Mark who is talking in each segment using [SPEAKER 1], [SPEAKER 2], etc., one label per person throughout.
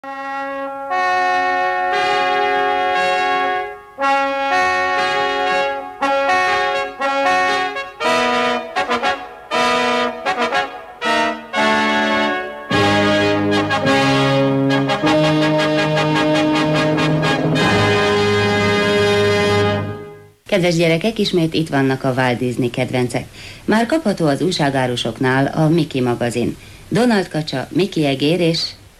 [SPEAKER 1] Kedves gyerekek, ismét itt vannak a Walt Disney kedvencek. Már kapható az újságárusoknál a Mickey magazin. Donald kacsa, Mickey egér és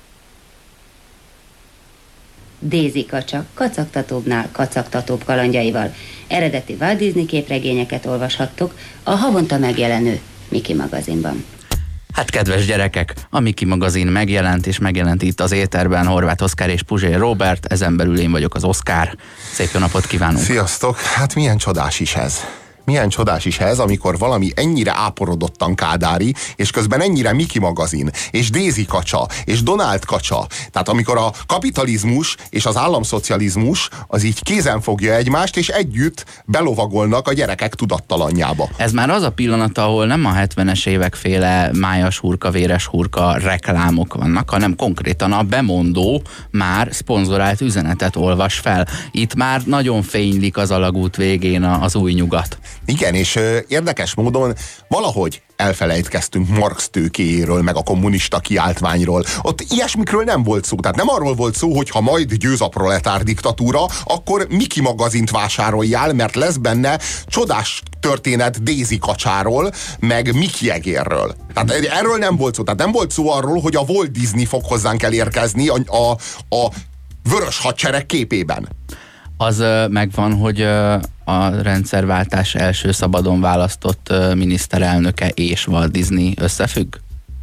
[SPEAKER 1] Daisy kacsa kacagtatóbbnál kacagtatóbb kalandjaival. Eredeti Walt Disney képregényeket olvashattok a havonta megjelenő Mickey magazinban.
[SPEAKER 2] Hát kedves gyerekek, a Mickey magazin megjelent, és megjelent itt az éterben Horváth Oszkár és Puzsér Róbert, ezen belül én vagyok az Oszkár. Szép jó napot kívánunk!
[SPEAKER 3] Sziasztok! Hát milyen csodás is ez! Milyen csodás is ez, amikor valami ennyire áporodottan kádári, és közben ennyire Mickey magazin, és Daisy kacsa, és Donald kacsa. Tehát amikor a kapitalizmus és az államszocializmus az így kézen fogja egymást, és együtt belovagolnak a gyerekek tudattalanjába.
[SPEAKER 2] Ez már az a pillanat, ahol nem a 70-es évek féle májas hurka, véres hurka reklámok vannak, hanem konkrétan a bemondó már szponzorált üzenetet olvas fel. Itt már nagyon fénylik az alagút végén az új nyugat.
[SPEAKER 3] Igen, és érdekes módon valahogy elfelejtkeztünk Marx tőkéjéről, meg a kommunista kiáltványról. Ott ilyesmikről nem volt szó. Tehát nem arról volt szó, hogy ha majd győz a proletár diktatúra, akkor Mickey magazint vásároljál, mert lesz benne csodás történet Daisy kacsáról, meg Mickey egérről. Tehát erről nem volt szó. Tehát nem volt szó arról, hogy a Walt Disney fog hozzánk elérkezni a vörös hadsereg képében.
[SPEAKER 2] Az megvan, hogy a rendszerváltás első szabadon választott miniszterelnöke és Walt Disney összefügg?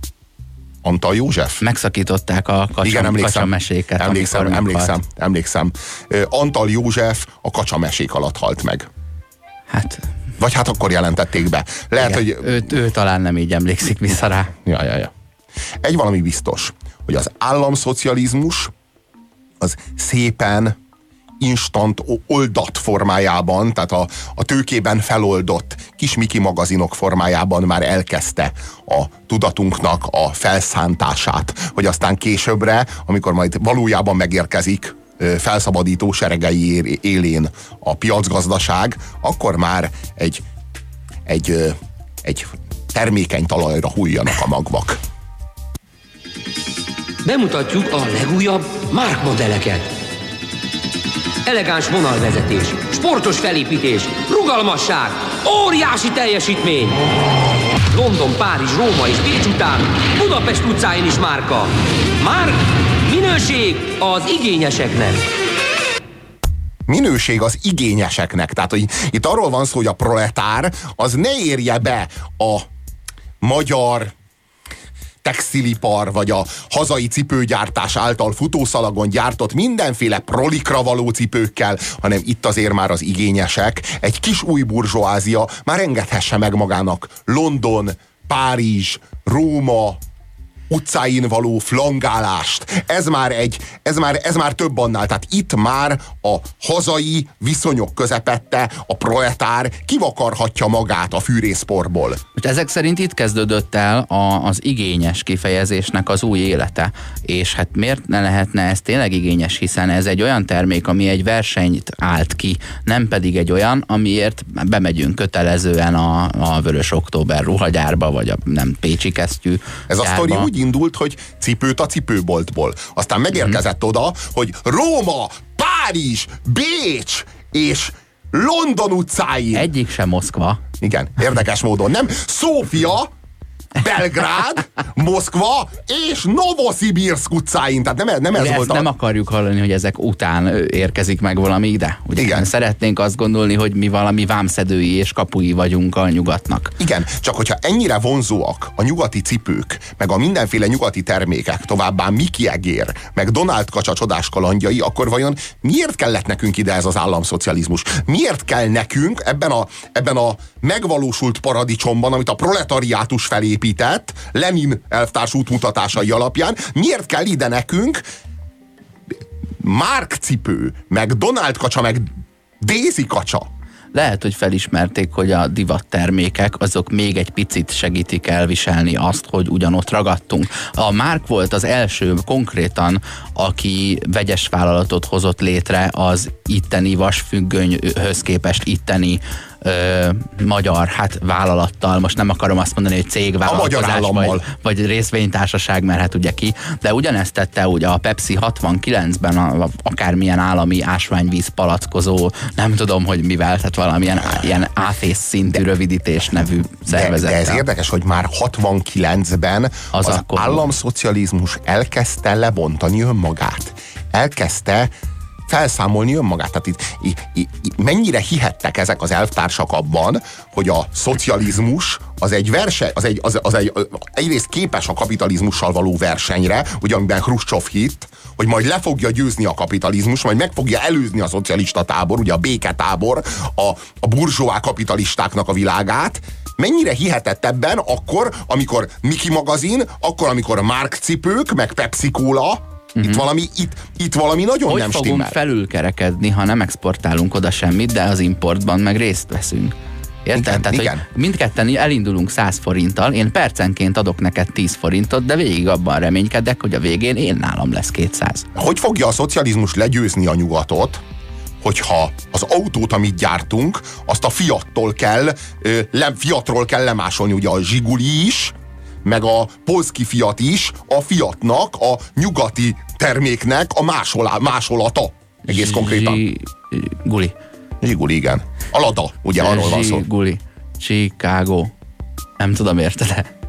[SPEAKER 3] Antal József?
[SPEAKER 2] Megszakították a kacsameséket.
[SPEAKER 3] Emlékszem. Antal József a kacsamesék alatt halt meg.
[SPEAKER 2] Hát...
[SPEAKER 3] Vagy hát akkor jelentették be. Lehet,
[SPEAKER 2] igen, hogy... Ő talán nem így emlékszik vissza rá.
[SPEAKER 3] Ja. Egy valami biztos, hogy az államszocializmus az szépen instant oldat formájában, tehát a tőkében feloldott kis Mickey magazinok formájában már elkezdte a tudatunknak a felszántását, hogy aztán későbbre, amikor majd valójában megérkezik felszabadító seregei élén a piacgazdaság, akkor már egy termékeny talajra hulljanak a magvak.
[SPEAKER 4] Bemutatjuk a legújabb Mark modelleket. Elegáns vonalvezetés, sportos felépítés, rugalmasság, óriási teljesítmény. London, Párizs, Róma és Pécs után Budapest utcáin is márka. Mark, minőség az igényeseknek.
[SPEAKER 3] Minőség az igényeseknek. Tehát, hogy itt arról van szó, hogy a proletár az ne érje be a magyar textilipar, vagy a hazai cipőgyártás által futószalagon gyártott mindenféle prolikra való cipőkkel, hanem itt azért már az igényesek, egy kis új burzsóázia már engedhesse meg magának London, Párizs, Róma utcáin való flangálást. Ez már több annál. Tehát itt már a hazai viszonyok közepette a proletár kivakarhatja magát a fűrészporból.
[SPEAKER 2] Ezek szerint itt kezdődött el az igényes kifejezésnek az új élete. És hát miért ne lehetne ez tényleg igényes, hiszen ez egy olyan termék, ami egy versenyt állt ki, nem pedig egy olyan, amiért bemegyünk kötelezően a Vörös Október ruhagyárba, vagy a nem pécsi kesztyű
[SPEAKER 3] ez gyárba. A sztori úgy indult, hogy cipőt a cipőboltból. Aztán megérkezett oda, hogy Róma, Párizs, Bécs és London utcáin.
[SPEAKER 2] Egyik sem Moszkva.
[SPEAKER 3] Igen, érdekes módon. Nem Szófia, Belgrád, Moszkva és Novoszibirszk utcáin. Tehát nem ez volt
[SPEAKER 2] nem akarjuk hallani, hogy ezek után érkezik meg valami ide. Ugye igen. Szeretnénk azt gondolni, hogy mi valami vámszedői és kapui vagyunk a nyugatnak.
[SPEAKER 3] Igen, csak hogyha ennyire vonzóak a nyugati cipők, meg a mindenféle nyugati termékek, továbbá Mickey egér, meg Donald kacsa csodás kalandjai, akkor vajon miért kellett nekünk ide ez az államszocializmus? Miért kell nekünk ebben a megvalósult paradicsomban, amit a proletariátus felépített, Lenin elvtárs útmutatásai alapján, miért kell ide nekünk Mark cipő, meg Donald kacsa, meg Daisy kacsa?
[SPEAKER 2] lehet, hogy felismerték, hogy a divattermékek azok még egy picit segítik elviselni azt, hogy ugyanott ragadtunk. A Márk volt az első konkrétan, aki vegyes vállalatot hozott létre az itteni vasfüggönyhöz képest itteni magyar vállalattal, most nem akarom azt mondani, hogy cégvállalkozás vagy részvénytársaság, mert hát ugye ki, de ugyanezt tette ugye a Pepsi 69-ben akármilyen állami ásványvíz palackozó, nem tudom, hogy mivel, tehát valamilyen ilyen áfész szintű rövidítés nevű szervezettel.
[SPEAKER 3] De ez érdekes, hogy már 69-ben az államszocializmus elkezdte lebontani önmagát. Elkezdte felszámolni önmagát. Tehát itt mennyire hihettek ezek az elvtársak abban, hogy a szocializmus az egy verseny, egyrészt képes a kapitalizmussal való versenyre, ugye amiben Hruscsov hitt, hogy majd le fogja győzni a kapitalizmus, majd meg fogja előzni a szocialista tábor, ugye a béketábor, a burzsóá kapitalistáknak a világát. Mennyire hihetett ebben akkor, amikor Mickey magazin, akkor, amikor Márk cipők, meg Pepsi Cola. Itt valami nagyon
[SPEAKER 2] hogy
[SPEAKER 3] nem stimmel.
[SPEAKER 2] Hogy fogunk felülkerekedni, ha nem exportálunk oda semmit, de az importban meg részt veszünk. Érted? Tehát,
[SPEAKER 3] igen.
[SPEAKER 2] Hogy mindketten elindulunk 100 forinttal, én percenként adok neked 10 forintot, de végig abban reménykedek, hogy a végén én nálam lesz 200.
[SPEAKER 3] Hogy fogja a szocializmus legyőzni a nyugatot, hogyha az autót, amit gyártunk, azt a Fiatról kell lemásolni, ugye a Zsiguli is, meg a polszki Fiat is, a Fiatnak, a nyugati terméknek a másolata. Egész konkrétan. Zsiguli, igen. A Lada, ugye arról van szó.
[SPEAKER 2] Zsiguli, Chicago. Nem tudom, érted-e?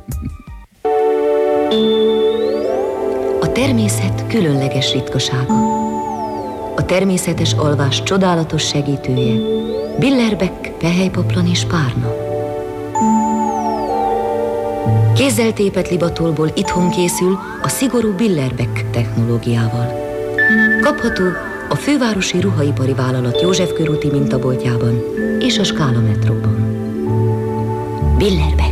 [SPEAKER 5] A természet különleges ritkasága. A természetes alvás csodálatos segítője. Billerbeck, pehelypoplan és párna. Kézzel tépett libatolból itthon készül a szigorú Billerbeck technológiával. Kapható a fővárosi ruhaipari vállalat József körúti mintaboltjában és a Skála metróban. Billerbeck.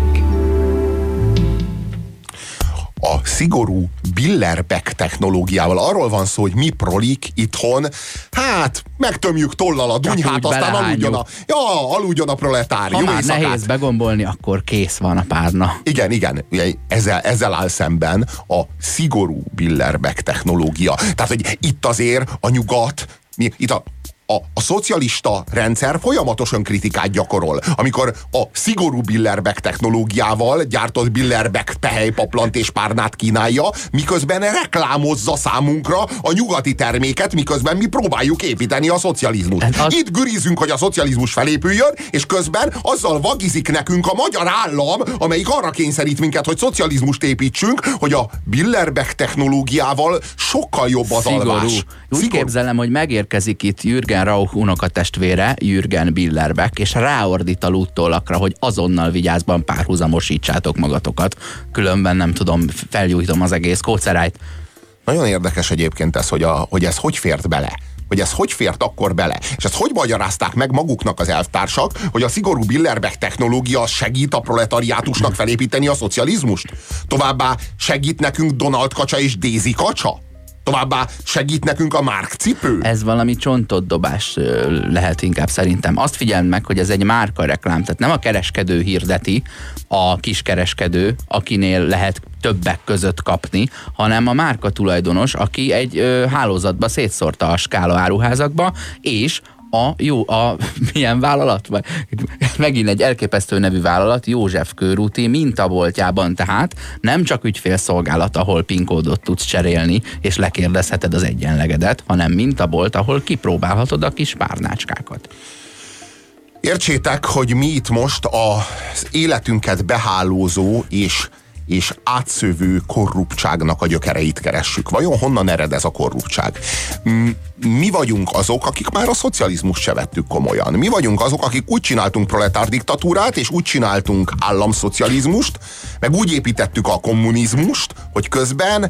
[SPEAKER 3] A szigorú Billerbeck technológiával arról van szó, hogy mi prolik itthon, hát megtömjük tollal a dunyhát, aztán aludjon a proletár.
[SPEAKER 2] Ha már nehéz begombolni, akkor kész van a párna.
[SPEAKER 3] Igen, ezzel áll szemben a szigorú Billerbeck technológia. Tehát, hogy itt azért a nyugat, itt a szocialista rendszer folyamatosan kritikát gyakorol, amikor a szigorú Billerbeck technológiával gyártott Billerbeck pehelypaplant és párnát kínálja, miközben reklámozza számunkra a nyugati terméket, miközben mi próbáljuk építeni a szocializmust. Itt gürizünk, hogy a szocializmus felépüljön, és közben azzal vagizik nekünk a magyar állam, amelyik arra kényszerít minket, hogy szocializmust építsünk, hogy a Billerbeck technológiával sokkal jobb az alvás.
[SPEAKER 2] Úgy képzelem, hogy megérkezik itt Jürgen Rauch unokatestvére, Jürgen Billerbeck, és ráordít a lúttólakra, hogy azonnal vigyázban párhuzamosítsátok magatokat. Különben nem tudom, felgyújtom az egész kócerájt.
[SPEAKER 3] Nagyon érdekes egyébként ez, hogy ez hogy fért bele. Hogy ez hogy fért akkor bele. És ezt hogy magyarázták meg maguknak az elvtársak, hogy a szigorú Billerbeck technológia segít a proletariátusnak felépíteni a szocializmust? Továbbá segít nekünk Donald kacsa és Daisy kacsa? Továbbá segít nekünk a Márk cipő? Ez
[SPEAKER 2] valami csontotdobás lehet inkább szerintem. Azt figyeld meg, hogy ez egy márka reklám, tehát nem a kereskedő hirdeti, a kiskereskedő, akinél lehet többek között kapni, hanem a márka tulajdonos, aki egy hálózatba szétszórta a Skála áruházakba, és milyen vállalat? Megint egy elképesztő nevű vállalat, József körúti mintaboltjában, tehát nem csak ügyfélszolgálat, ahol PIN kódot tudsz cserélni, és lekérdezheted az egyenlegedet, hanem mintabolt, ahol kipróbálhatod a kis párnácskákat.
[SPEAKER 3] Értsétek, hogy mi itt most az életünket behálózó és átszövő korruptságnak a gyökereit keressük. Vajon honnan ered ez a korruptság? Mi vagyunk azok, akik már a szocializmust se vettük komolyan. Mi vagyunk azok, akik úgy csináltunk proletár diktatúrát, és úgy csináltunk államszocializmust, meg úgy építettük a kommunizmust, hogy közben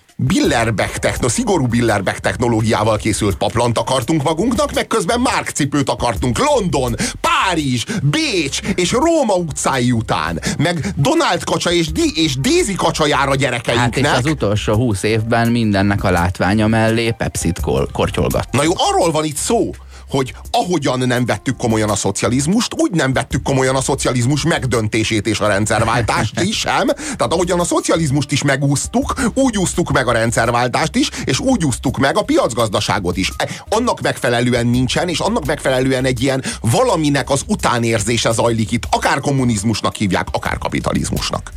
[SPEAKER 3] szigorú Billerbeck technológiával készült paplant akartunk magunknak, meg közben Márk cipőt akartunk London, Párizs, Bécs és Róma utcái után, meg Donald kacsa és Daisy kacsa jár a gyerekeinknek.
[SPEAKER 2] Hát és az utolsó 20 évben mindennek a látványa mellé Pepsit kortyolgat.
[SPEAKER 3] Na jó, arról van itt szó, hogy ahogyan nem vettük komolyan a szocializmust, úgy nem vettük komolyan a szocializmus megdöntését és a rendszerváltást is sem. Tehát ahogyan a szocializmust is megúsztuk, úgy úsztuk meg a rendszerváltást is, és úgy úsztuk meg a piacgazdaságot is. Annak megfelelően nincsen, és annak megfelelően egy ilyen valaminek az utánérzése zajlik itt. Akár kommunizmusnak hívják, akár kapitalizmusnak.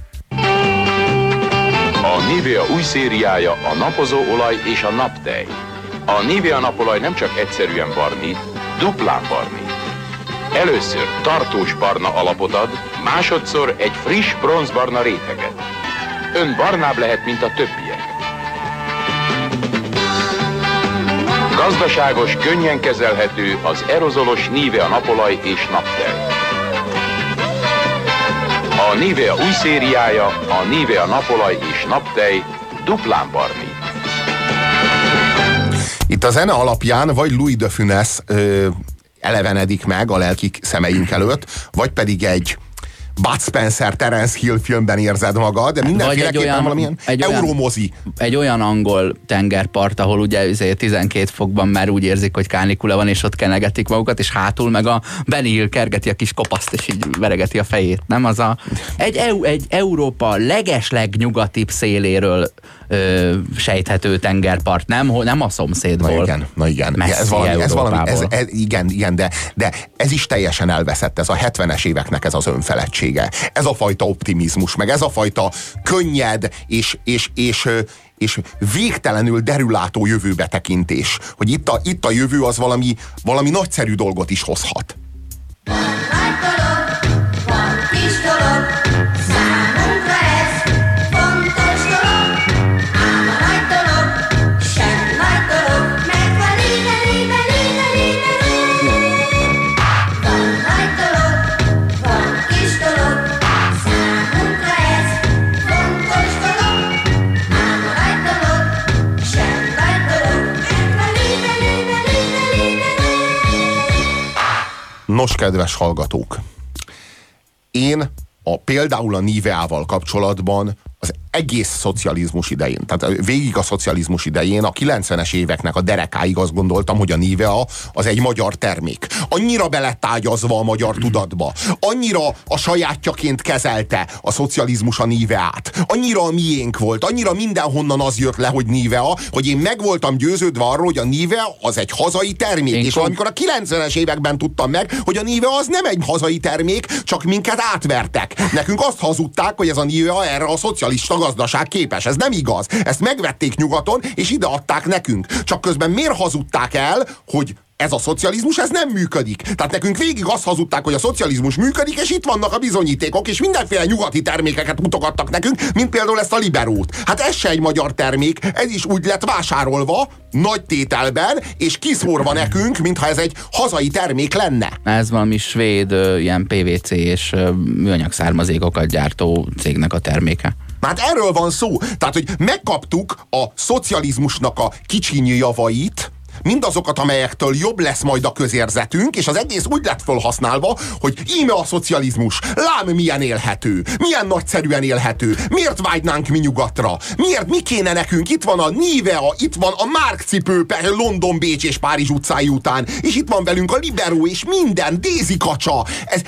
[SPEAKER 6] A Nivea új szériája a napozóolaj és a naptej. A Nivea napolaj nem csak egyszerűen barnít, duplán barnít. Először tartós barna alapot ad, másodszor egy friss bronzbarna réteget. Ön barnább lehet, mint a többiek. Gazdaságos, könnyen kezelhető az aerozolos Nivea napolaj és naptej. A Nivea új szériája, a Nivea napolaj és naptej duplán barnít.
[SPEAKER 3] Itt a zene alapján vagy Louis de Funès elevenedik meg a lelki szemeink előtt, vagy pedig egy Bud Spencer, Terence Hill filmben érzed magad, de mindenféleképpen valamilyen euromozi.
[SPEAKER 2] Egy olyan angol tengerpart, ahol ugye 12 fokban már úgy érzik, hogy kánikula van, és ott kenegetik magukat, és hátul meg a Benny Hill kergeti a kis kopaszt, és így veregeti a fejét. Nem az egy Európa legeslegnyugatibb széléről sejthető tengerpart, nem a szomszédból.
[SPEAKER 3] Na igen. Igen, de ez is teljesen elveszett, ez a 70-es éveknek ez az önfeledtsége. Ez a fajta optimizmus, meg ez a fajta könnyed és végtelenül derülátó jövőbetekintés, hogy itt a jövő az valami nagyszerű dolgot is hozhat. Nos, kedves hallgatók, én például a Niveával kapcsolatban az egész szocializmus idején, tehát végig a szocializmus idején, a 90-es éveknek a derekáig azt gondoltam, hogy a Nivea az egy magyar termék. Annyira belett ágyazva a magyar tudatba, annyira a sajátjaként kezelte a szocializmus a Niveát, annyira a miénk volt, annyira mindenhonnan az jött le, hogy Nivea, hogy én meg voltam győződve arról, hogy a Nivea az egy hazai termék. És amikor a 90-es években tudtam meg, hogy a Nivea az nem egy hazai termék, csak minket átvertek. Nekünk azt hazudták, hogy ez a Nivea erre a szocialista gazdaság képes. Ez nem igaz. Ezt megvették nyugaton, és ide adták nekünk. Csak közben miért hazudták el, hogy ez a szocializmus, ez nem működik. Tehát nekünk végig azt hazudták, hogy a szocializmus működik, és itt vannak a bizonyítékok, és mindenféle nyugati termékeket mutogattak nekünk, mint például ezt a Liberót. Hát ez se egy magyar termék, ez is úgy lett vásárolva, nagy tételben, és kiszórva nekünk, mintha ez egy hazai termék lenne.
[SPEAKER 2] Ez valami svéd ilyen PVC és műanyag származékokat gyártó cégnek a terméke.
[SPEAKER 3] Hát erről van szó. Tehát, hogy megkaptuk a szocializmusnak a kicsiny javait, mindazokat, amelyektől jobb lesz majd a közérzetünk, és az egész úgy lett felhasználva, hogy íme a szocializmus, lám milyen élhető, milyen nagyszerűen élhető, miért vágynánk mi nyugatra, mi kéne nekünk, itt van a Nivea, itt van a márkcipő London, Bécs és Párizs utcái után, és itt van velünk a Libero, és minden, Daisy kacsa,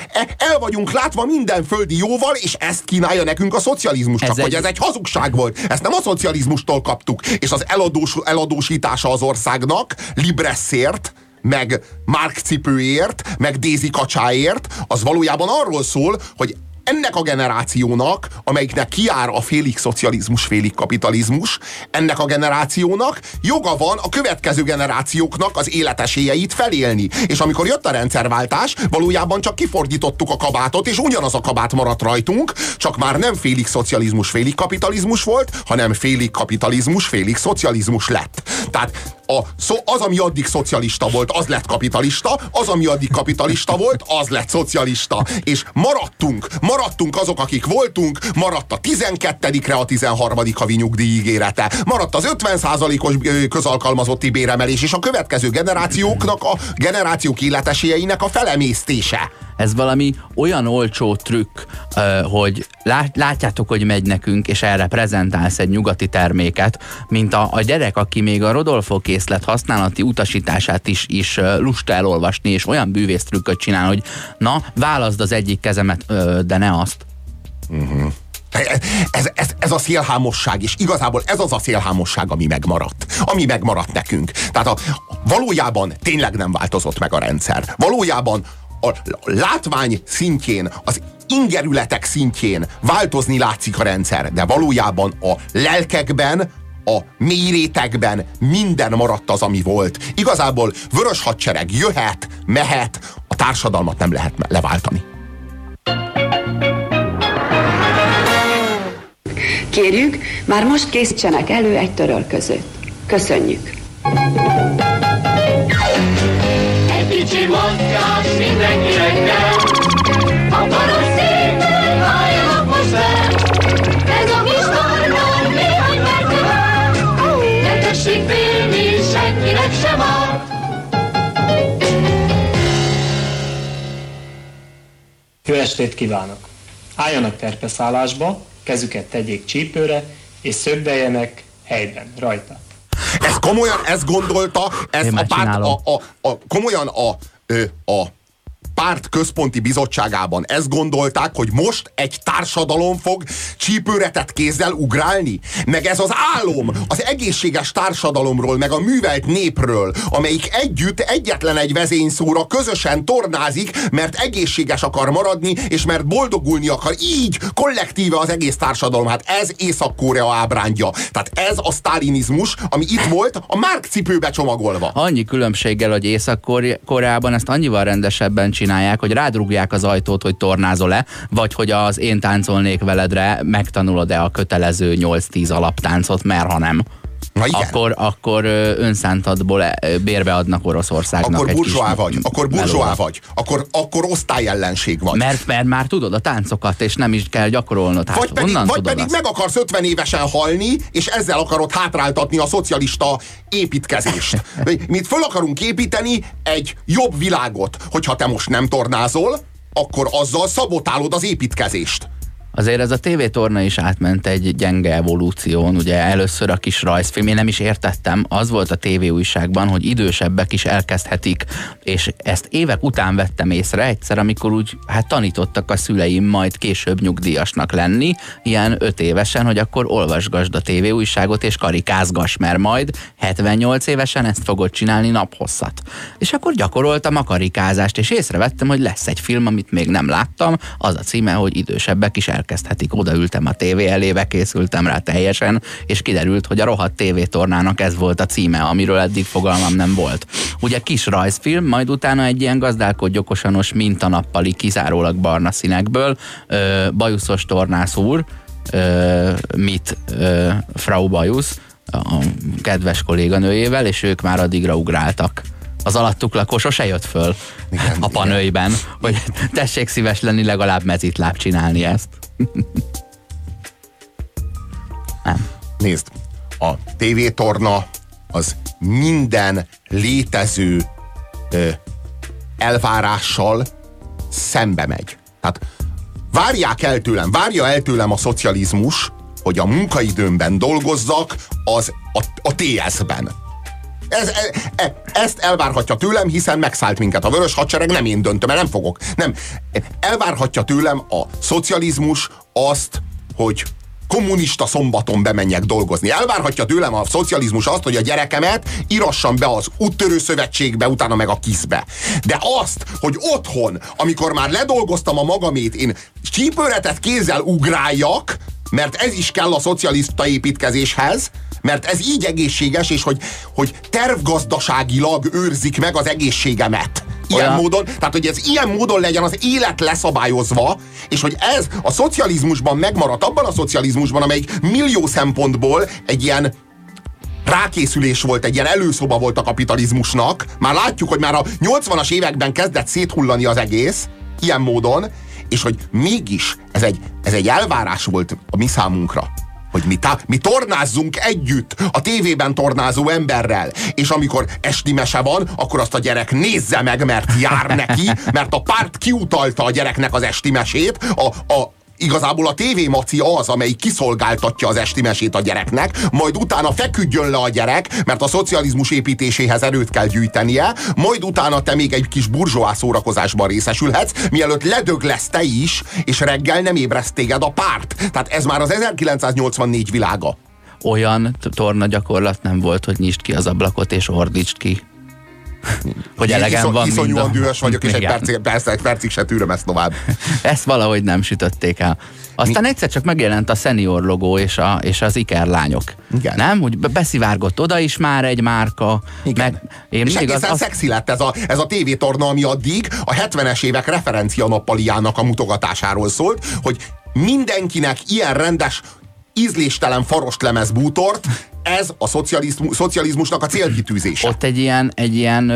[SPEAKER 3] el vagyunk látva minden földi jóval, és ezt kínálja nekünk a szocializmus, csak hogy ez egy hazugság volt, ezt nem a szocializmustól kaptuk, és az eladósítása az országnak, Libreszért, meg márkcipőért, meg Daisy kacsáért, az valójában arról szól, hogy ennek a generációnak, amelyiknek kijár a félig szocializmus, félig kapitalizmus, ennek a generációnak joga van a következő generációknak az életesélyeit felélni. És amikor jött a rendszerváltás, valójában csak kifordítottuk a kabátot, és ugyanaz a kabát maradt rajtunk, csak már nem félig szocializmus, félig kapitalizmus volt, hanem félig kapitalizmus, félig szocializmus lett. Tehát az, ami addig szocialista volt, az lett kapitalista, az, ami addig kapitalista volt, az lett szocialista. És maradtunk azok, akik voltunk, maradt a 12-re a 13. havi nyugdíj ígérete, maradt az 50%-os közalkalmazotti béremelés, és a következő generációknak, a generációk életesélyeinek a felemésztése.
[SPEAKER 2] Ez valami olyan olcsó trükk, hogy látjátok, hogy megy nekünk, és erre prezentálsz egy nyugati terméket, mint a gyerek, aki még a Rodolfo készlet használati utasítását is lusta elolvasni, és olyan bűvésztrükköt csinál, hogy na, válaszd az egyik kezemet, de ne azt.
[SPEAKER 3] Uh-huh. Ez a szélhámosság, és igazából ez az a szélhámosság, ami megmaradt nekünk. Tehát valójában tényleg nem változott meg a rendszer. Valójában a látvány szintjén, az ingerületek szintjén változni látszik a rendszer, de valójában a lelkekben, a mély rétegben minden maradt az, ami volt. Igazából vörös hadsereg jöhet, mehet, a társadalmat nem lehet leváltani.
[SPEAKER 7] Kérjük, már most készítsenek elő egy törölközőt. Köszönjük!
[SPEAKER 8] Egy kicsi mozgás mindenkinek kell, akkor szépen halljanak most fel. Ez a kis tornán néhány percre vár, ne tessék félni, senkinek sem árt.
[SPEAKER 9] Jó estét kívánok! Álljanak terpeszállásba, kezüket tegyék csípőre, és szögdeljenek helyben, rajta.
[SPEAKER 3] Ez komolyan, ezt gondolta, ez a párt, komolyan a párt központi bizottságában ezt gondolták, hogy most egy társadalom fog csípőretett kézzel ugrálni? Meg ez az álom az egészséges társadalomról, meg a művelt népről, amelyik együtt egyetlen egy vezényszóra közösen tornázik, mert egészséges akar maradni, és mert boldogulni akar. Így kollektíve az egész társadalom. Hát ez Észak-Korea ábrándja. Tehát ez a sztálinizmus, ami itt volt a márk cipőbe csomagolva.
[SPEAKER 2] Annyi különbséggel, hogy Észak-Koreában ezt annyival rendesebben csinálják, hogy rádrugják az ajtót, hogy tornázol-e, vagy hogy az Én táncolnék veledre megtanulod-e a kötelező 8-10 alaptáncot, mert ha nem, akkor önszántadból bérbe adnak Oroszországnak.
[SPEAKER 3] Akkor burzsóá vagy, akkor osztályellenség vagy.
[SPEAKER 2] Mert már tudod a táncokat, és nem is kell gyakorolnod. Hát,
[SPEAKER 3] vagy pedig meg akarsz 50 évesen halni, és ezzel akarod hátráltatni a szocialista építkezést. Mi föl akarunk építeni egy jobb világot. Hogyha te most nem tornázol, akkor azzal szabotálod az építkezést.
[SPEAKER 2] Azért ez a tévétorna is átment egy gyenge evolúción, ugye először a kis rajzfilm, én nem is értettem, az volt a tévéújságban, hogy idősebbek is elkezdhetik, és ezt évek után vettem észre egyszer, amikor úgy tanítottak a szüleim majd később nyugdíjasnak lenni, ilyen 5 évesen, hogy akkor olvasgasd a tévéújságot és karikázgass, mert majd 78 évesen ezt fogod csinálni naphosszat. És akkor gyakoroltam a karikázást, és észrevettem, hogy lesz egy film, amit még nem láttam, az a címe, hogy idősebbek is elkezdhetik. Odaültem a tévé elébe, készültem rá teljesen, és kiderült, hogy a rohadt tévétornának ez volt a címe, amiről eddig fogalmam nem volt. Ugye kis rajzfilm, majd utána egy ilyen gazdálkodj okosanos mintanappali, kizárólag barna színekből, bajuszos tornász úr, Frau Bajusz, a kedves kolléganőjével, és ők már addigra ugráltak. Az alattuk lakó sose jött föl a panőiben, hogy tessék szíves lenni, legalább mezitláb csinálni ezt. Nem.
[SPEAKER 3] Nézd, a tévétorna az minden létező elvárással szembe megy. Tehát várja el tőlem a szocializmus, hogy a munkaidőmben dolgozzak a TS-ben. Ezt elvárhatja tőlem, hiszen megszállt minket a vörös hadsereg, nem én döntöm, mert nem fogok. Nem. Elvárhatja tőlem a szocializmus azt, hogy kommunista szombaton bemenjek dolgozni. Elvárhatja tőlem a szocializmus azt, hogy a gyerekemet írassam be az úttörő szövetségbe, utána meg a KISZ-be. De azt, hogy otthon, amikor már ledolgoztam a magamét, én csípőretett kézzel ugráljak, mert ez is kell a szocialista építkezéshez, mert ez így egészséges, és hogy tervgazdaságilag őrzik meg az egészségemet. Ilyen módon, tehát hogy ez ilyen módon legyen az élet leszabályozva, és hogy ez a szocializmusban megmaradt, abban a szocializmusban, amelyik millió szempontból egy ilyen rákészülés volt, egy ilyen előszoba volt a kapitalizmusnak. Már látjuk, hogy már a 80-as években kezdett széthullani az egész, ilyen módon, és hogy mégis ez egy elvárás volt a mi számunkra, hogy mi tornázzunk együtt a tévében tornázó emberrel, és amikor esti mese van, akkor azt a gyerek nézze meg, mert jár neki, mert a párt kiutalta a gyereknek az esti mesét, igazából a tévémaci az, amelyik kiszolgáltatja az esti mesét a gyereknek, majd utána feküdjön le a gyerek, mert a szocializmus építéséhez erőt kell gyűjtenie, majd utána te még egy kis burzsóá szórakozásban részesülhetsz, mielőtt ledög lesz te is, és reggel nem ébreszt téged a párt. Tehát ez már az 1984 világa.
[SPEAKER 2] Olyan torna gyakorlat nem volt, hogy nyisd ki az ablakot és ordítsd ki. Hogy elegem van
[SPEAKER 3] iszonyúan dühös vagyok, és egy percig se tűröm ezt tovább.
[SPEAKER 2] Ezt valahogy nem sütötték el. Aztán egyszer csak megjelent a senior logó és az ikerlányok.
[SPEAKER 3] Igen.
[SPEAKER 2] Nem? Úgy beszivárgott oda is már egy márka.
[SPEAKER 3] Igen. És egészen szexi lett ez a tévétorna, ami addig a 70-es évek referencia nappaliának a mutogatásáról szólt, hogy mindenkinek ilyen rendes, ízléstelen farostlemez bútort, ez a szocializmusnak a célkitűzése.
[SPEAKER 2] Ott egy ilyen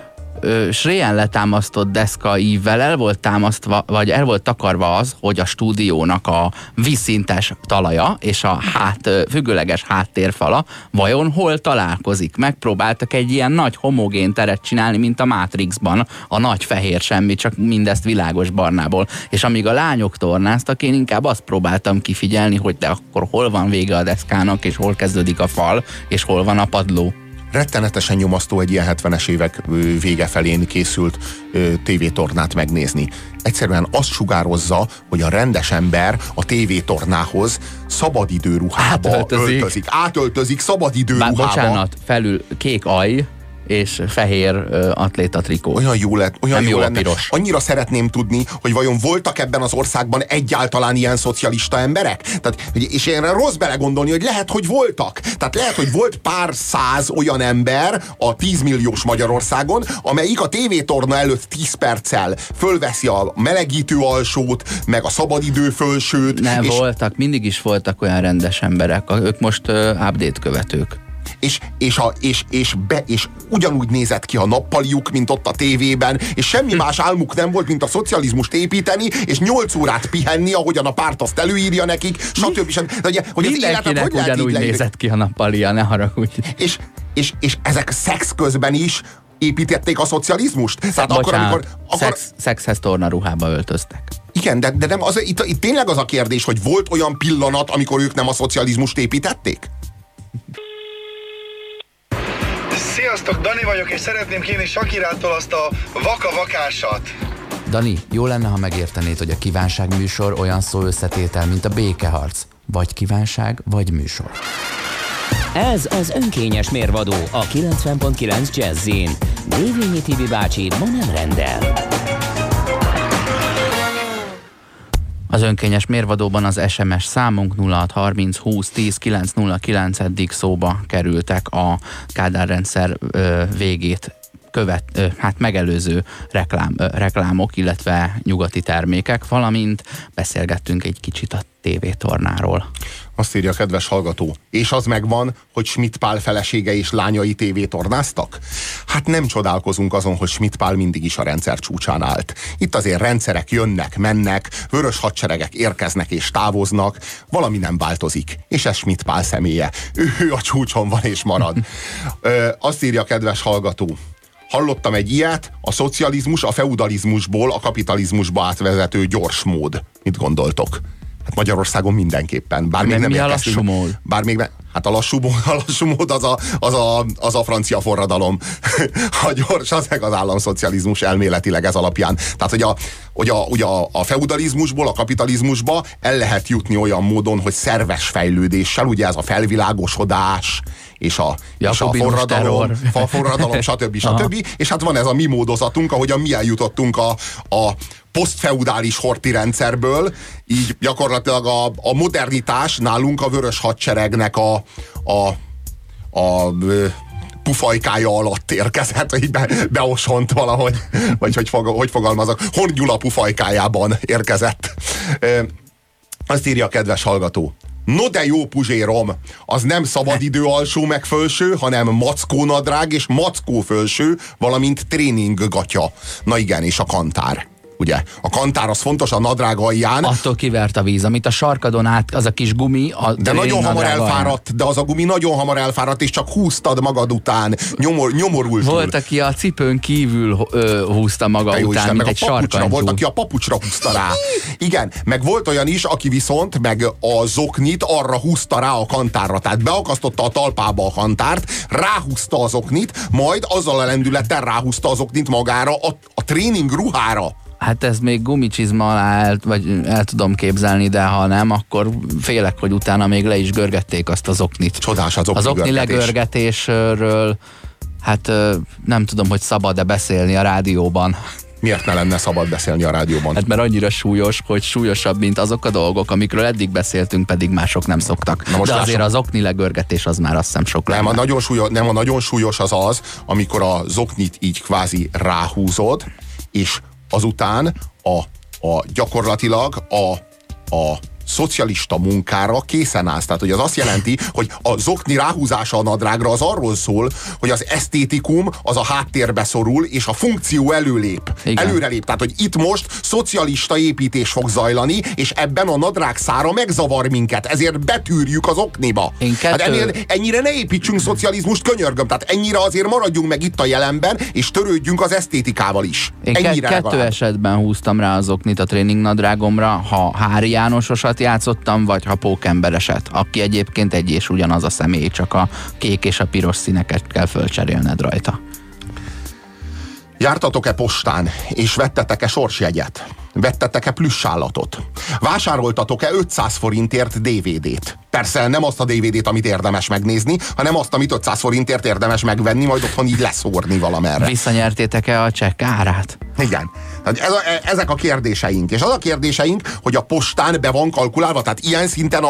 [SPEAKER 2] sréjen letámasztott deszka ívvel el volt támasztva, vagy el volt takarva az, hogy a stúdiónak a vízszintes talaja és a függőleges háttérfala vajon hol találkozik. Megpróbáltak egy ilyen nagy homogén teret csinálni, mint a Matrixban, a nagy fehér semmi, csak mindezt világos barnából. És amíg a lányok tornáztak, én inkább azt próbáltam kifigyelni, hogy de akkor hol van vége a deszkának, és hol kezdődik a fal, és hol van a padló.
[SPEAKER 3] Rettenetesen nyomasztó egy ilyen 70-es évek vége felén készült tévétornát megnézni. Egyszerűen azt sugározza, hogy a rendes ember a tévétornához szabadidőruhába átöltözik szabadidőruhába.
[SPEAKER 2] Bocsánat, felül kék aj és fehér atlétatrikó.
[SPEAKER 3] Olyan jó lett, piros. Annyira szeretném tudni, hogy vajon voltak ebben az országban egyáltalán ilyen szocialista emberek? Tehát, és én rossz belegondolni, hogy lehet, hogy voltak. Tehát lehet, hogy volt pár száz olyan ember a 10 milliós Magyarországon, amelyik a tévétorna előtt 10 perccel fölveszi a melegítő alsót, meg a szabadidő fölsőt.
[SPEAKER 2] Nem voltak, mindig is voltak olyan rendes emberek. Ők most update követők.
[SPEAKER 3] És ugyanúgy nézett ki a nappaliuk, mint ott a tévében, és semmi más álmuk nem volt, mint a szocializmust építeni, és 8 órát pihenni, ahogyan a párt azt előírja nekik, stb. Hogy az életet hogy lehet
[SPEAKER 2] ugyanúgy nézett ki a nappalia, ne haragudj.
[SPEAKER 3] És ezek szex közben is építették a szocializmust? Tehát
[SPEAKER 2] akkor szexhez tornaruhába öltöztek.
[SPEAKER 3] Igen, de nem, itt tényleg az a kérdés, hogy volt olyan pillanat, amikor ők nem a szocializmust építették?
[SPEAKER 10] Sziasztok, Dani vagyok, és szeretném kérni Sakirától azt a vaka-vakásat.
[SPEAKER 11] Dani, jó lenne, ha megértenéd, hogy a kívánság műsor olyan szó összetétel, mint a békeharc. Vagy kívánság, vagy műsor.
[SPEAKER 12] Ez az önkényes mérvadó a 90.9 Jazzin. Dévényi Tibi bácsi ma nem rendel.
[SPEAKER 2] Az önkényes mérvadóban az SMS számunk 0630 20 10 909 eddig szóba kerültek a Kádár rendszer végét megelőző reklámok, illetve nyugati termékek, valamint beszélgettünk egy kicsit a tévétornáról.
[SPEAKER 3] Azt írja a kedves hallgató, és az megvan, hogy Schmidt Pál felesége és lányai tévétornáztak? Hát nem csodálkozunk azon, hogy Schmidt Pál mindig is a rendszer csúcsán állt. Itt azért rendszerek jönnek, mennek, vörös hadseregek érkeznek és távoznak, valami nem változik, és ez Schmidt Pál személye. Ő a csúcson van és marad. Azt írja a kedves hallgató, hallottam egy ilyet, a szocializmus a feudalizmusból a kapitalizmusba átvezető gyors mód. Mit gondoltok? Hát Magyarországon mindenképpen. Bár még nem
[SPEAKER 2] mi a lassú mód?
[SPEAKER 3] Hát a lassú mód az a francia forradalom. A gyors az meg az államszocializmus elméletileg ez alapján. Tehát, hogy a feudalizmusból a kapitalizmusba el lehet jutni olyan módon, hogy szerves fejlődéssel, ugye ez a felvilágosodás, és a forradalom, stb. És hát van ez a mi módozatunk, ahogyan mi eljutottunk a posztfeudális horthy rendszerből, így gyakorlatilag a modernitás nálunk a vörös hadseregnek a pufajkája alatt érkezett, hogy beosont valahogy, vagy hogy fogalmazok, Horn Gyula pufajkájában érkezett. Azt írja a kedves hallgató. No de jó puzsérom, az nem szabadidő alsó meg fölső, hanem mackónadrág és mackó fölső, valamint tréninggatya. Na igen, és a kantár. ugye? A kantár az fontos a nadrág alján.
[SPEAKER 2] Attól kivert a víz, amit a sarkadon át, az a kis gumi,
[SPEAKER 3] de nagyon hamar elfáradt, de az a gumi nagyon hamar elfáradt, és csak húztad magad után, nyomorultul.
[SPEAKER 2] Volt, aki a cipőn kívül húzta maga után, Isten, mint egy sarkantyú.
[SPEAKER 3] Volt, aki a papucsra húzta rá. Igen, meg volt olyan is, aki viszont meg a zoknit arra húzta rá a kantárra, tehát beakasztotta a talpába a kantárt, ráhúzta az oknit, majd azzal a lendülettel ráhúzta az oknit magára, a tréning ruhára.
[SPEAKER 2] Hát ez még gumicsizma alá el tudom képzelni, de ha nem, akkor félek, hogy utána még le is görgették azt az oknit.
[SPEAKER 3] Csodás az
[SPEAKER 2] okni legörgetésről, hát nem tudom, hogy szabad-e beszélni a rádióban.
[SPEAKER 3] Miért ne lenne szabad beszélni a rádióban?
[SPEAKER 2] Hát mert annyira súlyos, hogy súlyosabb, mint azok a dolgok, amikről eddig beszéltünk, pedig mások nem szoktak. De azért lássam, az okni legörgetés az már azt hiszem sok lenne.
[SPEAKER 3] Nem, a nagyon súlyos az, amikor a zoknit így kvázi ráhúzod, és azután gyakorlatilag a szocialista munkára készen állsz. Tehát, hogy az azt jelenti, hogy a zokni ráhúzása a nadrágra az arról szól, hogy az esztétikum az a háttérbe szorul, és a funkció előrelép. Tehát, hogy itt most szocialista építés fog zajlani, és ebben a nadrág szára megzavar minket. Ezért betűrjük az okniba. Hát ennyire ne építsünk szocializmust, könyörgöm. Tehát ennyire azért maradjunk meg itt a jelenben, és törődjünk az esztétikával is.
[SPEAKER 2] Én kettő esetben húztam rá az oknit a tréningnadrágomra, ha Hári Jánososat játszottam, vagy ha pókembereset, aki egyébként egy és ugyanaz a személy, csak a kék és a piros színeket kell fölcserélned rajta.
[SPEAKER 3] Jártatok-e postán, és vettetek-e sorsjegyet? Vettetek-e plüssállatot? Vásároltatok-e 500 forintért DVD-t? Persze nem azt a DVD-t, amit érdemes megnézni, hanem azt, amit 500 forintért érdemes megvenni, majd otthon így leszórni valamerre.
[SPEAKER 2] Visszanyertétek-e a csekk árát?
[SPEAKER 3] Igen. Ezek a kérdéseink. És az a kérdéseink, hogy a postán be van kalkulálva, tehát ilyen szinten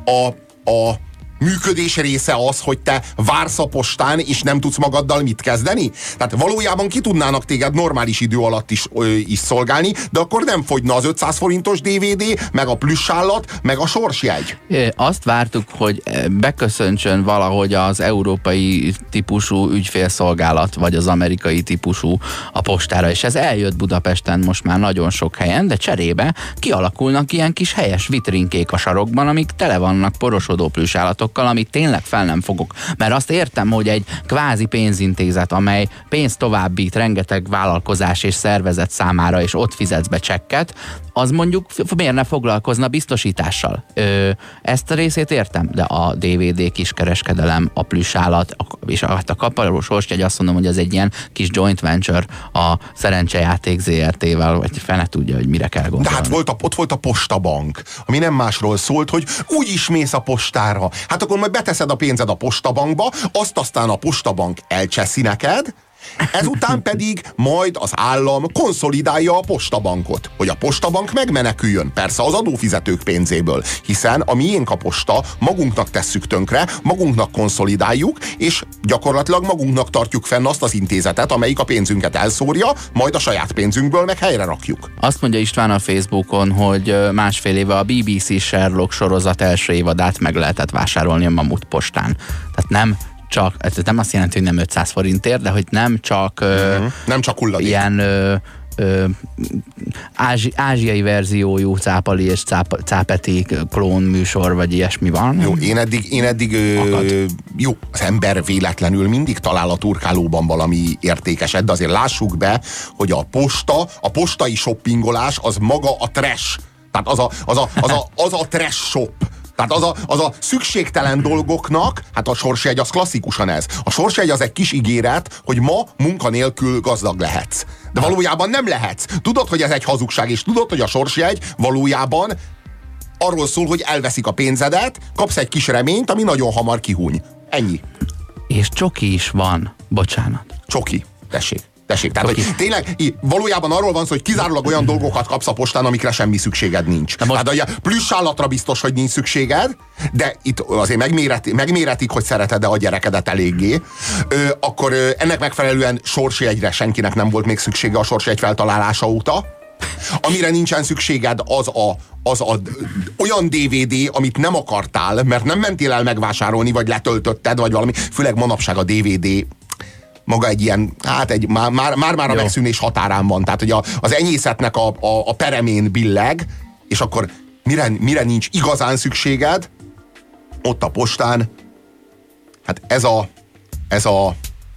[SPEAKER 3] a működés része az, hogy te vársz a postán, és nem tudsz magaddal mit kezdeni? Tehát valójában ki tudnának téged normális idő alatt is szolgálni, de akkor nem fogyna az 500 forintos DVD, meg a plüssállat, meg a sorsjegy.
[SPEAKER 2] Azt vártuk, hogy beköszöntsön valahogy az európai típusú ügyfélszolgálat, vagy az amerikai típusú a postára, és ez eljött Budapesten most már nagyon sok helyen, de cserébe kialakulnak ilyen kis helyes vitrinkék a sarokban, amik tele vannak porosodó plüssállatokkal, amit tényleg fel nem fogok. Mert azt értem, hogy egy kvázi pénzintézet, amely pénzt továbbít rengeteg vállalkozás és szervezet számára, és ott fizetsz be csekket, az mondjuk miért ne foglalkozna biztosítással? Ezt a részét értem, de a DVD kiskereskedelem, a plüssállat, és a kaparó sorsjegy, azt mondom, hogy az egy ilyen kis joint venture a Szerencsejáték ZRT-vel, vagy fene tudja, hogy mire kell gondolni.
[SPEAKER 3] De hát ott volt a postabank, ami nem másról szólt, hogy úgy is mész a postára. Hát akkor majd beteszed a pénzed a postabankba, azt aztán a postabank elcseszi neked, ezután pedig majd az állam konszolidálja a postabankot, hogy a postabank megmeneküljön, persze az adófizetők pénzéből, hiszen a miénk a posta, magunknak tesszük tönkre, magunknak konszolidáljuk, és gyakorlatilag magunknak tartjuk fenn azt az intézetet, amelyik a pénzünket elszórja, majd a saját pénzünkből meg helyre rakjuk.
[SPEAKER 2] Azt mondja István a Facebookon, hogy másfél éve a BBC Sherlock sorozat első évadát meg lehetett vásárolni a Mamut postán. Tehát ez nem azt jelenti, hogy nem 500 forintért, de hogy nem csak
[SPEAKER 3] hulladék.
[SPEAKER 2] Ilyen ázsiai verziójú Cápali és Cápeti klón műsor, vagy ilyesmi van.
[SPEAKER 3] Jó, én eddig jó, az ember véletlenül mindig talál a turkálóban valami értékeset, de azért lássuk be, hogy a postai shoppingolás az maga a trash. Tehát az a trash shop. Tehát az a szükségtelen dolgoknak, hát a sorsjegy az klasszikusan ez. A sorsjegy az egy kis ígéret, hogy ma munkanélkül gazdag lehetsz. De valójában nem lehetsz. Tudod, hogy ez egy hazugság, és tudod, hogy a sorsjegy valójában arról szól, hogy elveszik a pénzedet, kapsz egy kis reményt, ami nagyon hamar kihúny. Ennyi.
[SPEAKER 2] És csoki is van. Bocsánat.
[SPEAKER 3] Csoki. Tessék. Tehát, hogy tényleg valójában arról van szó, hogy kizárólag olyan dolgokat kapsz a postán, amikre semmi szükséged nincs. Hát ugye plüssállatra biztos, hogy nincs szükséged, de itt azért megméretik, hogy szereted-e a gyerekedet eléggé. Akkor ennek megfelelően sorsjegyre senkinek nem volt még szüksége a sorsjegy feltalálása óta. Amire nincsen szükséged, az olyan DVD, amit nem akartál, mert nem mentél el megvásárolni, vagy letöltötted, vagy valami. Főleg manapság a DVD maga egy ilyen, hát már a megszűnés határán van. Tehát, hogy az enyészetnek a peremén billeg, és akkor mire nincs igazán szükséged, ott a postán, hát ez a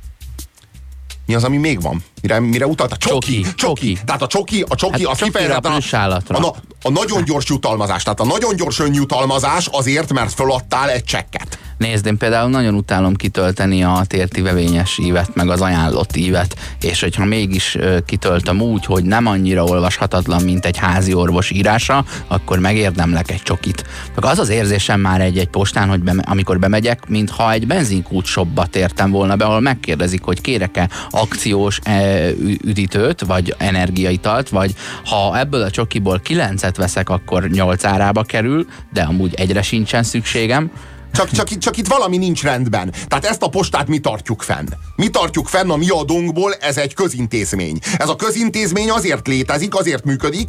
[SPEAKER 3] mi az, ami még van? Mire utalt? A csoki. Tehát a csoki az kifejezetten a nagyon gyors jutalmazás. Tehát a nagyon gyors önjutalmazás azért, mert föladtál egy csekket.
[SPEAKER 2] Nézd, én például nagyon utálom kitölteni a térti vevényes ívet, meg az ajánlott ívet, és hogyha mégis kitöltöm úgy, hogy nem annyira olvashatatlan, mint egy házi orvos írása, akkor megérdemlek egy csokit. Az az érzésem már egy postán, hogy amikor bemegyek, mintha egy benzinkútshopba tértem volna be, ahol megkérdezik, hogy kérek-e akciós üdítőt, vagy energiaitalt, vagy ha ebből a csokiból 9-et veszek, akkor 8 árába kerül, de amúgy egyre sincsen szükségem.
[SPEAKER 3] Csak itt valami nincs rendben. Tehát ezt a postát mi tartjuk fenn. Mi tartjuk fenn a mi adónkból, ez egy közintézmény. Ez a közintézmény azért létezik, azért működik,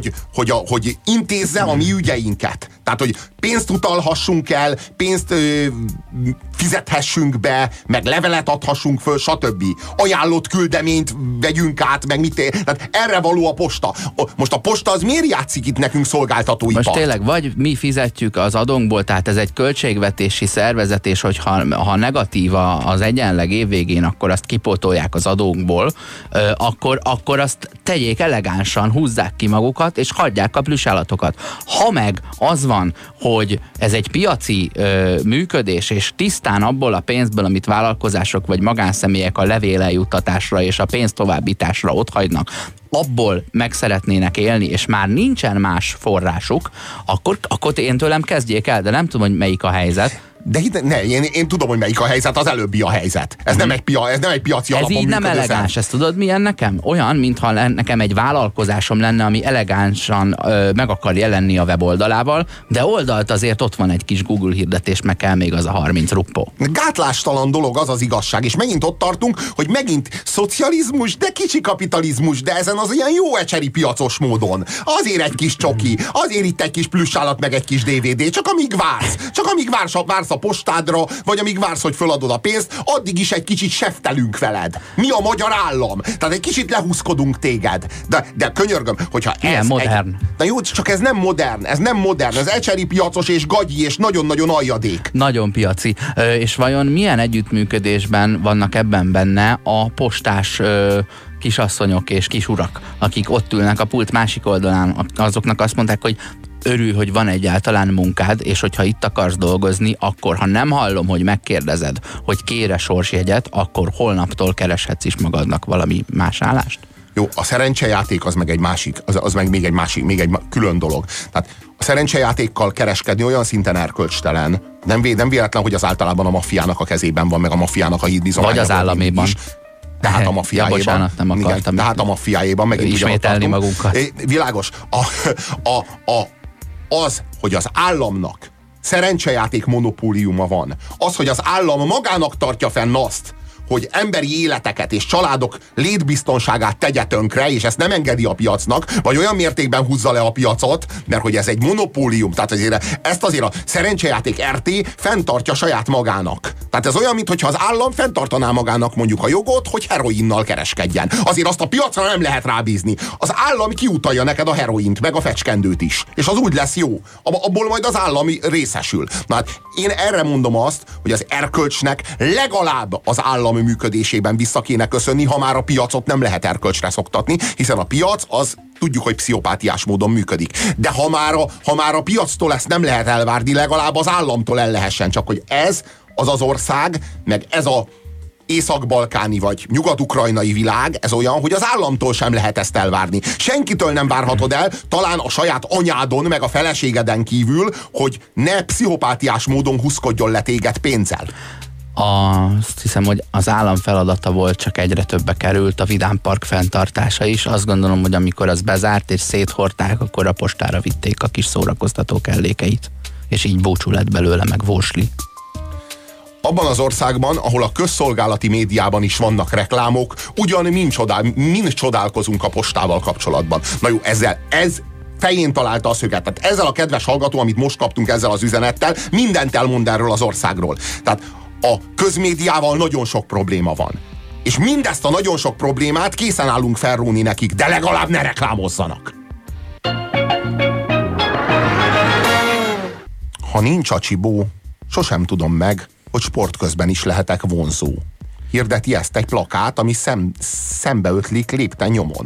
[SPEAKER 3] hogy intézze a mi ügyeinket. Tehát, hogy pénzt utalhassunk el, pénzt fizethessünk be, meg levelet adhassunk föl, stb. Ajánlott küldeményt vegyünk át, meg mit. Tehát erre való a posta. Most a posta az miért játszik itt nekünk szolgáltatói part?
[SPEAKER 2] Most tényleg, vagy mi fizetjük az adónkból, tehát ez egy költségvetési szervezet, és hogyha negatív az egyenleg évvégén, akkor azt kipótolják az adónkból, akkor azt tegyék elegánsan, húzzák ki magukat, és hagyják a plüsállatokat. Ha meg az van, hogy ez egy piaci működés, és tisztán abból a pénzből, amit vállalkozások vagy magánszemélyek a levéleljuttatásra és a pénz továbbításra otthagynak, abból meg szeretnének élni, és már nincsen más forrásuk, akkor én tőlem kezdjék el, de nem tudom, hogy melyik a helyzet.
[SPEAKER 3] De én tudom, hogy melyik a helyzet, az előbbi a helyzet. Ez nem egy piaci alapon
[SPEAKER 2] Ez így nem elegáns, ezt tudod milyen nekem? Olyan, mintha nekem egy vállalkozásom lenne, ami elegánsan meg akar jelenni a weboldalával, de oldalt azért ott van egy kis Google hirdetés, meg kell még az a 30 ruppó.
[SPEAKER 3] Gátlástalan dolog az igazság, és megint ott tartunk, hogy megint szocializmus, de kicsi kapitalizmus, de ezen az ilyen jó ecseri piacos módon. Azért egy kis csoki, azért itt egy kis plüssállat, meg egy kis DVD, csak amíg vársz a postádra, vagy amíg vársz, hogy föladod a pénzt, addig is egy kicsit seftelünk veled. Mi a magyar állam? Tehát egy kicsit lehúzkodunk téged. De könyörgöm, hogyha
[SPEAKER 2] ez modern.
[SPEAKER 3] Na jó, csak ez nem modern, ez ecseri piacos és gagyi, és nagyon-nagyon aljadék.
[SPEAKER 2] Nagyon piaci. És vajon milyen együttműködésben vannak ebben benne a postás kisasszonyok és kisurak, akik ott ülnek a pult másik oldalán, azoknak azt mondták, hogy örül, hogy van egyáltalán munkád, és hogyha itt akarsz dolgozni, akkor ha nem hallom, hogy megkérdezed, hogy kére sorsjegyet, akkor holnaptól kereshetsz is magadnak valami más állást?
[SPEAKER 3] Jó, a szerencsejáték az meg egy másik, az meg még egy külön dolog. Tehát a szerencsejátékkal kereskedni olyan szinten erkölcstelen, nem véletlen, hogy az általában a maffiának a kezében van, meg a maffiának a hídbizománya.
[SPEAKER 2] Vagy az államéban.
[SPEAKER 3] Tehát a maffiájában.
[SPEAKER 2] Ja, bocsánat, nem akartam.
[SPEAKER 3] Tehát a maffiájában megint
[SPEAKER 2] ismételni magunkat.
[SPEAKER 3] Világos. Az, hogy az államnak szerencsejáték monopóliuma van, az, hogy az állam magának tartja fenn azt, hogy emberi életeket és családok létbiztonságát tegye tönkre, és ezt nem engedi a piacnak, vagy olyan mértékben húzza le a piacot, mert hogy ez egy monopólium, tehát ezt azért a szerencsejáték RT fenntartja saját magának. Tehát ez olyan, mintha az állam fenntartaná magának mondjuk a jogot, hogy heroinnal kereskedjen. Azért azt a piacra nem lehet rábízni. Az állam kiutalja neked a heroint, meg a fecskendőt is. És az úgy lesz jó. Abból majd az állam részesül. Na hát én erre mondom azt, hogy az erkölcsnek legalább az állam működésében vissza kéne köszönni, ha már a piacot nem lehet erkölcsre szoktatni, hiszen a piac az tudjuk, hogy pszichopátiás módon működik. De ha már a piactól ezt nem lehet elvárni, legalább az államtól el lehessen, csak hogy ez az ország, meg ez a észak-balkáni vagy nyugat-ukrajnai világ, ez olyan, hogy az államtól sem lehet ezt elvárni. Senkitől nem várhatod el, talán a saját anyádon, meg a feleségeden kívül, hogy ne pszichopátiás módon huszkodjon le téged pénzzel.
[SPEAKER 2] Azt hiszem, hogy az állam feladata volt, csak egyre többe került a Vidám Park fenntartása is. Azt gondolom, hogy amikor az bezárt és széthordták, akkor a postára vitték a kis szórakoztató kellékeit. És így búcsú lett belőle, meg vósli.
[SPEAKER 3] Abban az országban, ahol a közszolgálati médiában is vannak reklámok, ugyan mind csodálkozunk a postával kapcsolatban. Na jó, ez fején találta a szöget. Tehát ezzel a kedves hallgató, amit most kaptunk ezzel az üzenettel, mindent elmond erről az országról. Tehát a közmédiával nagyon sok probléma van. És mindezt a nagyon sok problémát készen állunk felróni nekik, de legalább ne reklámozzanak. Ha nincs a csibó, sosem tudom meg, hogy sport közben is lehetek vonzó. Hirdeti ezt egy plakát, ami szembeötlik lépten nyomon.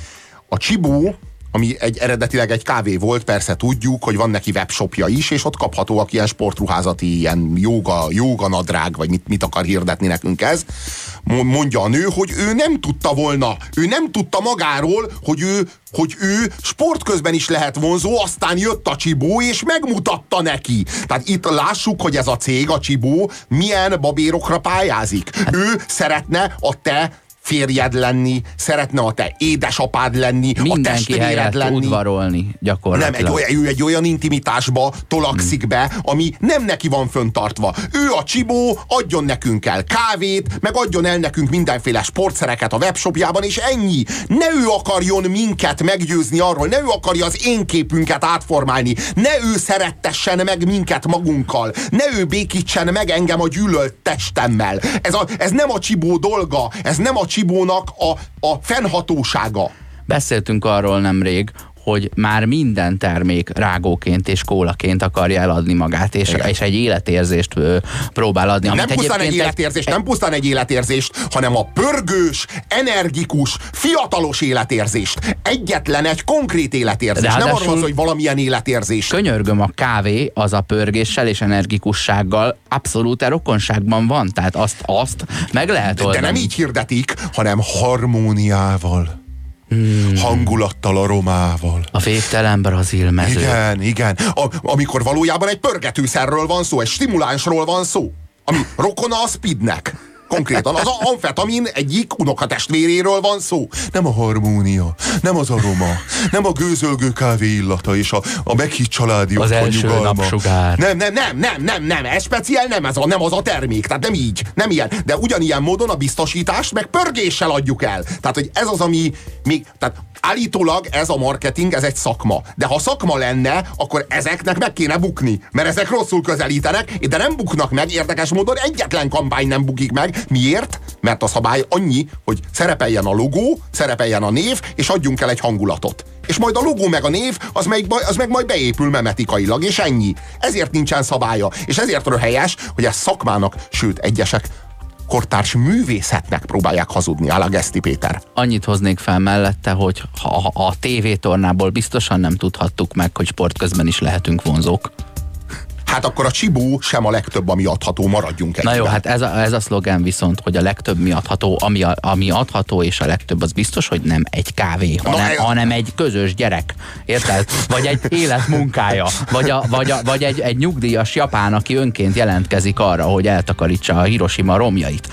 [SPEAKER 3] A csibó, ami eredetileg egy kávé volt, persze tudjuk, hogy van neki webshopja is, és ott kaphatóak ilyen sportruházati, ilyen jóga nadrág, vagy mit akar hirdetni nekünk ez. Mondja a nő, hogy ő nem tudta volna, ő nem tudta magáról, hogy ő sport közben is lehet vonzó, aztán jött a csibó, és megmutatta neki. Tehát itt lássuk, hogy ez a cég, a csibó, milyen babérokra pályázik. Ő szeretne a te férjed lenni, szeretne a te édesapád lenni,
[SPEAKER 2] mindenki
[SPEAKER 3] a testvéred lenni.
[SPEAKER 2] Udvarolni gyakorlatilag.
[SPEAKER 3] Nem, ő egy olyan intimitásba tolakszik be, ami nem neki van föntartva. Ő a csibó, adjon nekünk el kávét, meg adjon el nekünk mindenféle sportszereket a webshopjában, és ennyi. Ne ő akarjon minket meggyőzni arról, ne ő akarja az én képünket átformálni, ne ő szerettessen meg minket magunkkal, ne ő békítsen meg engem a gyűlölt testemmel. Ez nem a csibó dolga, ez nem a csibónak a fennhatósága.
[SPEAKER 2] Beszéltünk arról nemrég, hogy már minden termék rágóként és kólaként akarja eladni magát, és egy életérzést próbál adni.
[SPEAKER 3] Nem pusztán egy életérzést, nem pusztán egy életérzést, hanem a pörgős, energikus, fiatalos életérzést. Egyetlen egy konkrét életérzést. Nem arról, hogy valamilyen életérzést.
[SPEAKER 2] Könyörgöm, a kávé az a pörgéssel és energikussággal abszolút rokonságban van. Tehát azt meg lehet oldani.
[SPEAKER 3] De nem így hirdetik, hanem harmóniával. Hangulattal, aromával.
[SPEAKER 2] A végtelen brazil mező.
[SPEAKER 3] Igen. Amikor valójában egy pörgetőszerről van szó, egy stimulánsról van szó, ami rokona a speednek. Konkrétan az amfetamin egyik unokatestvéréről van szó. Nem a harmónia, nem az aroma, nem a gőzölgő kávé illata és a meghitt családi
[SPEAKER 2] az
[SPEAKER 3] otthon
[SPEAKER 2] első
[SPEAKER 3] nyugalma.
[SPEAKER 2] napsugár.
[SPEAKER 3] Nem, ez speciál nem az a termék, tehát nem így, nem ilyen. De ugyanilyen módon a biztosítást meg pörgéssel adjuk el. Tehát, hogy ez az, ami még, tehát állítólag ez a marketing, ez egy szakma. De ha szakma lenne, akkor ezeknek meg kéne bukni, mert ezek rosszul közelítenek, de nem buknak meg, érdekes módon egyetlen kampány nem bukik meg. Miért? Mert a szabály annyi, hogy szerepeljen a logó, szerepeljen a név, és adjunk el egy hangulatot. És majd a logó meg a név, az meg majd beépül memetikailag, és ennyi. Ezért nincsen szabálya. És ezért helyes, hogy ez szakmának, sőt egyesek kortárs művészetnek próbálják hazudni, a la Geszti Péter.
[SPEAKER 2] Annyit hoznék fel mellette, hogy a tévétornából biztosan nem tudhattuk meg, hogy sport közben is lehetünk vonzók.
[SPEAKER 3] Hát akkor a csibó sem a legtöbb, ami adható, maradjunk egyben.
[SPEAKER 2] Na jó, hát ez a szlogen viszont, hogy a legtöbb mi adható, ami adható, és a legtöbb az biztos, hogy nem egy kávé, hanem egy közös gyerek. Érted? Vagy egy életmunkája. Vagy egy nyugdíjas japán, aki önként jelentkezik arra, hogy eltakarítsa a Hiroshima romjait.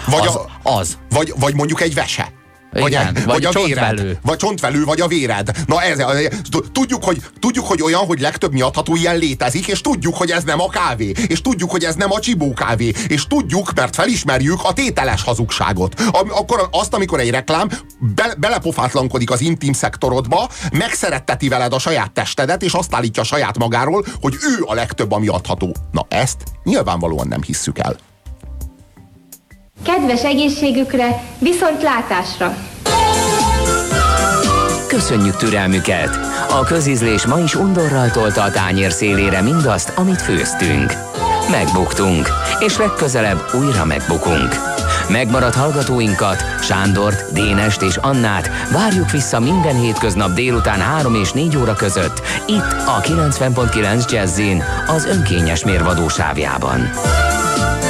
[SPEAKER 3] Vagy mondjuk egy vese. Vagy a véred. Vagy csontvelő, vagy a véred. Na tudjuk, hogy olyan, hogy legtöbb miadható ilyen létezik, és tudjuk, hogy ez nem a kávé, és tudjuk, hogy ez nem a csibó kávé, és tudjuk, mert felismerjük a tételes hazugságot. Akkor azt, amikor egy reklám belepofátlankodik az intim szektorodba, megszeretteti veled a saját testedet, és azt állítja saját magáról, hogy ő a legtöbb, ami adható. Na ezt nyilvánvalóan nem hisszük el.
[SPEAKER 13] Kedves egészségükre, viszontlátásra!
[SPEAKER 12] Köszönjük türelmüket! A közízlés ma is undorral tolta a tányér szélére mindazt, amit főztünk. Megbuktunk, és legközelebb újra megbukunk. Megmaradt hallgatóinkat, Sándort, Dénest és Annát várjuk vissza minden hétköznap délután 3 és 4 óra között, itt a 90.9 Jazzin, az önkényes mérvadó sávjában.